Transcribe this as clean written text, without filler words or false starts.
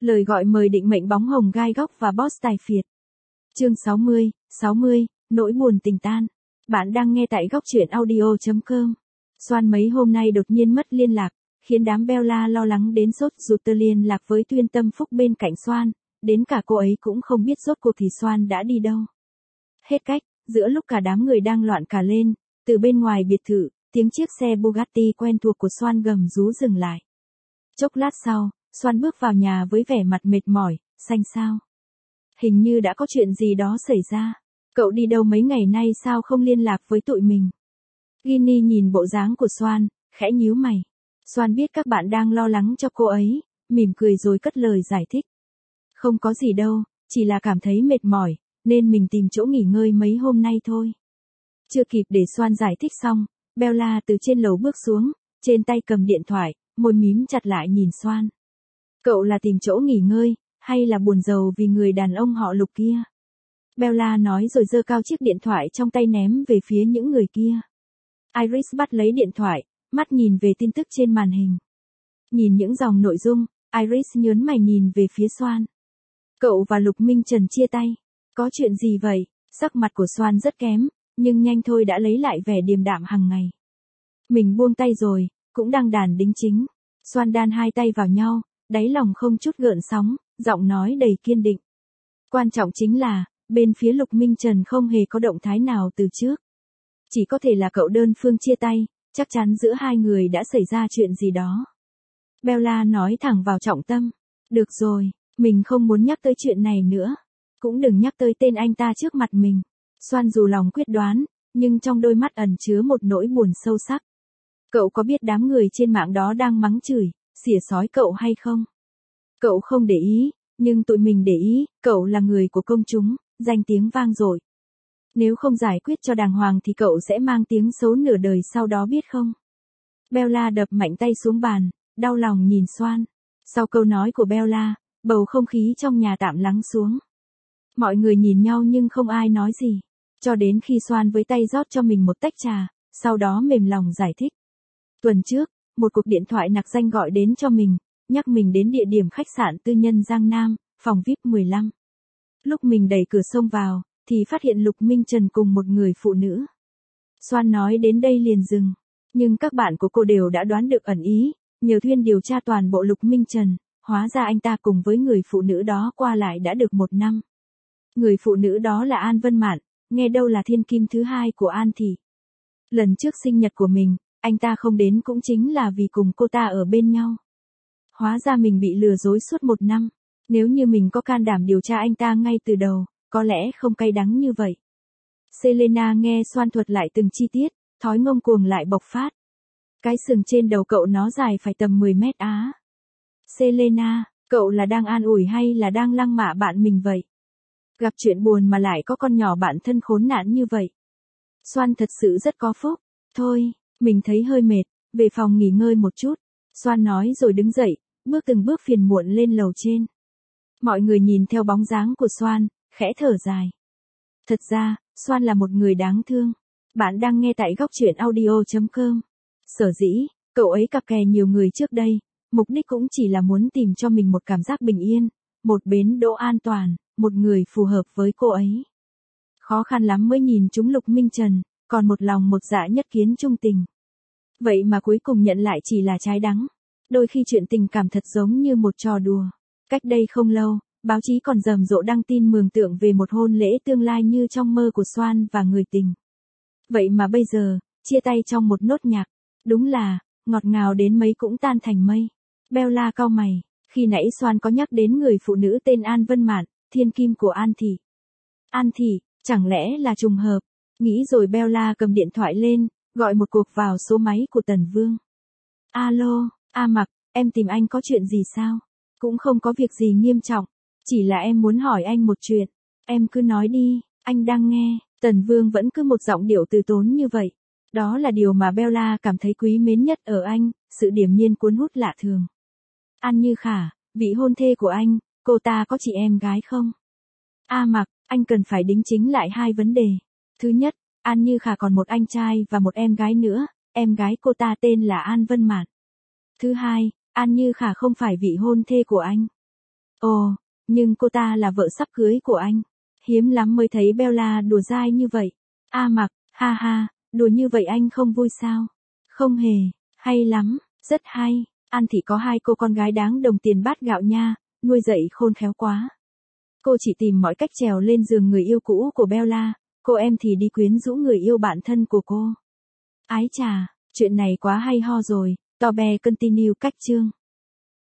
Lời gọi mời định mệnh bóng hồng gai góc và boss tài phiệt. Chương 60, nỗi buồn tình tan. Bạn đang nghe tại góc truyện audio.com. Soan mấy hôm nay đột nhiên mất liên lạc, khiến đám Bella lo lắng đến sốt ruột tơ liên lạc với Tuyên Tâm Phúc bên cạnh Soan, đến cả cô ấy cũng không biết rốt cuộc thì Soan đã đi đâu. Hết cách, giữa lúc cả đám người đang loạn cả lên, từ bên ngoài biệt thự, tiếng chiếc xe Bugatti quen thuộc của Soan gầm rú dừng lại. Chốc lát sau, Soan bước vào nhà với vẻ mặt mệt mỏi, xanh xao. Hình như đã có chuyện gì đó xảy ra. Cậu đi đâu mấy ngày nay sao không liên lạc với tụi mình? Ginny nhìn bộ dáng của Soan, khẽ nhíu mày. Soan biết các bạn đang lo lắng cho cô ấy, mỉm cười rồi cất lời giải thích. Không có gì đâu, chỉ là cảm thấy mệt mỏi, nên mình tìm chỗ nghỉ ngơi mấy hôm nay thôi. Chưa kịp để Soan giải thích xong, Bella từ trên lầu bước xuống, trên tay cầm điện thoại, môi mím chặt lại nhìn Soan. Cậu là tìm chỗ nghỉ ngơi, hay là buồn rầu vì người đàn ông họ Lục kia? Bella nói rồi giơ cao chiếc điện thoại trong tay ném về phía những người kia. Iris bắt lấy điện thoại, mắt nhìn về tin tức trên màn hình. Nhìn những dòng nội dung, Iris nhớn mày nhìn về phía Soan. Cậu và Lục Minh Trần chia tay. Có chuyện gì vậy? Sắc mặt của Soan rất kém, nhưng nhanh thôi đã lấy lại vẻ điềm đạm hàng ngày. Mình buông tay rồi, cũng đang đàn đính chính. Soan đan hai tay vào nhau, đáy lòng không chút gợn sóng, giọng nói đầy kiên định. Quan trọng chính là, bên phía Lục Minh Trần không hề có động thái nào từ trước. Chỉ có thể là cậu đơn phương chia tay, chắc chắn giữa hai người đã xảy ra chuyện gì đó. Bella nói thẳng vào trọng tâm. Được rồi, mình không muốn nhắc tới chuyện này nữa. Cũng đừng nhắc tới tên anh ta trước mặt mình. Soan dù lòng quyết đoán, nhưng trong đôi mắt ẩn chứa một nỗi buồn sâu sắc. Cậu có biết đám người trên mạng đó đang mắng chửi, xỉa xói cậu hay không? Cậu không để ý, nhưng tụi mình để ý, cậu là người của công chúng, danh tiếng vang dội. Nếu không giải quyết cho đàng hoàng thì cậu sẽ mang tiếng xấu nửa đời sau đó biết không? Bella đập mạnh tay xuống bàn, đau lòng nhìn Soan. Sau câu nói của Bella, bầu không khí trong nhà tạm lắng xuống. Mọi người nhìn nhau nhưng không ai nói gì. Cho đến khi Soan với tay rót cho mình một tách trà, sau đó mềm lòng giải thích. Tuần trước, một cuộc điện thoại nặc danh gọi đến cho mình, nhắc mình đến địa điểm khách sạn tư nhân Giang Nam, phòng VIP 15. Lúc mình đẩy cửa xông vào, thì phát hiện Lục Minh Trần cùng một người phụ nữ. Soan nói đến đây liền dừng, nhưng các bạn của cô đều đã đoán được ẩn ý, nhờ Thuyên điều tra toàn bộ Lục Minh Trần, hóa ra anh ta cùng với người phụ nữ đó qua lại đã được 1 năm. Người phụ nữ đó là An Vân Mạn, nghe đâu là thiên kim thứ hai của An Thị. Lần trước sinh nhật của mình, anh ta không đến cũng chính là vì cùng cô ta ở bên nhau. Hóa ra mình bị lừa dối suốt 1 năm. Nếu như mình có can đảm điều tra anh ta ngay từ đầu, có lẽ không cay đắng như vậy. Selena nghe Soan thuật lại từng chi tiết, thói ngông cuồng lại bộc phát. Cái sừng trên đầu cậu nó dài phải tầm 10 mét á. Selena, cậu là đang an ủi hay là đang lăng mạ bạn mình vậy? Gặp chuyện buồn mà lại có con nhỏ bạn thân khốn nạn như vậy. Soan thật sự rất có phúc. Thôi, mình thấy hơi mệt, về phòng nghỉ ngơi một chút. Soan nói rồi đứng dậy, bước từng bước phiền muộn lên lầu trên. Mọi người nhìn theo bóng dáng của Soan, khẽ thở dài. Thật ra, Soan là một người đáng thương. Bạn đang nghe tại góc truyện audio.com. Sở dĩ, cậu ấy cặp kè nhiều người trước đây, mục đích cũng chỉ là muốn tìm cho mình một cảm giác bình yên, một bến đỗ an toàn, một người phù hợp với cô ấy. Khó khăn lắm mới nhìn trúng Lục Minh Trần, còn một lòng một dạ nhất kiến trung tình. Vậy mà cuối cùng nhận lại chỉ là trái đắng. Đôi khi chuyện tình cảm thật giống như một trò đùa. Cách đây không lâu, báo chí còn rầm rộ đăng tin mường tượng về một hôn lễ tương lai như trong mơ của Soan và người tình. Vậy mà bây giờ, chia tay trong một nốt nhạc. Đúng là, ngọt ngào đến mấy cũng tan thành mây. Bella cau mày, khi nãy Soan có nhắc đến người phụ nữ tên An Vân Mạn, thiên kim của An Thị. An Thị, chẳng lẽ là trùng hợp? Nghĩ rồi Bella cầm điện thoại lên, gọi một cuộc vào số máy của Tần Vương. Alo, A Mặc, em tìm anh có chuyện gì sao? Cũng không có việc gì nghiêm trọng, chỉ là em muốn hỏi anh một chuyện. Em cứ nói đi, anh đang nghe. Tần Vương vẫn cứ một giọng điệu từ tốn như vậy. Đó là điều mà Bella cảm thấy quý mến nhất ở anh, sự điềm nhiên cuốn hút lạ thường. An Như Khả, vị hôn thê của anh, cô ta có chị em gái không? A Mặc, anh cần phải đính chính lại 2 vấn đề. Thứ nhất, An Như Khả còn một anh trai và một em gái nữa, em gái cô ta tên là An Vân Mạn. Thứ hai, An Như Khả không phải vị hôn thê của anh. Ồ, nhưng cô ta là vợ sắp cưới của anh. Hiếm lắm mới thấy Bella đùa dai như vậy. A Mặc, ha ha, đùa như vậy anh không vui sao? Không hề, hay lắm, rất hay. An Thị có 2 cô con gái đáng đồng tiền bát gạo nha, nuôi dạy khôn khéo quá. Cô chỉ tìm mọi cách trèo lên giường người yêu cũ của Bella, cô em thì đi quyến rũ người yêu bạn thân của cô. Ái chà, chuyện này quá hay ho rồi, Tobe continue cách chương.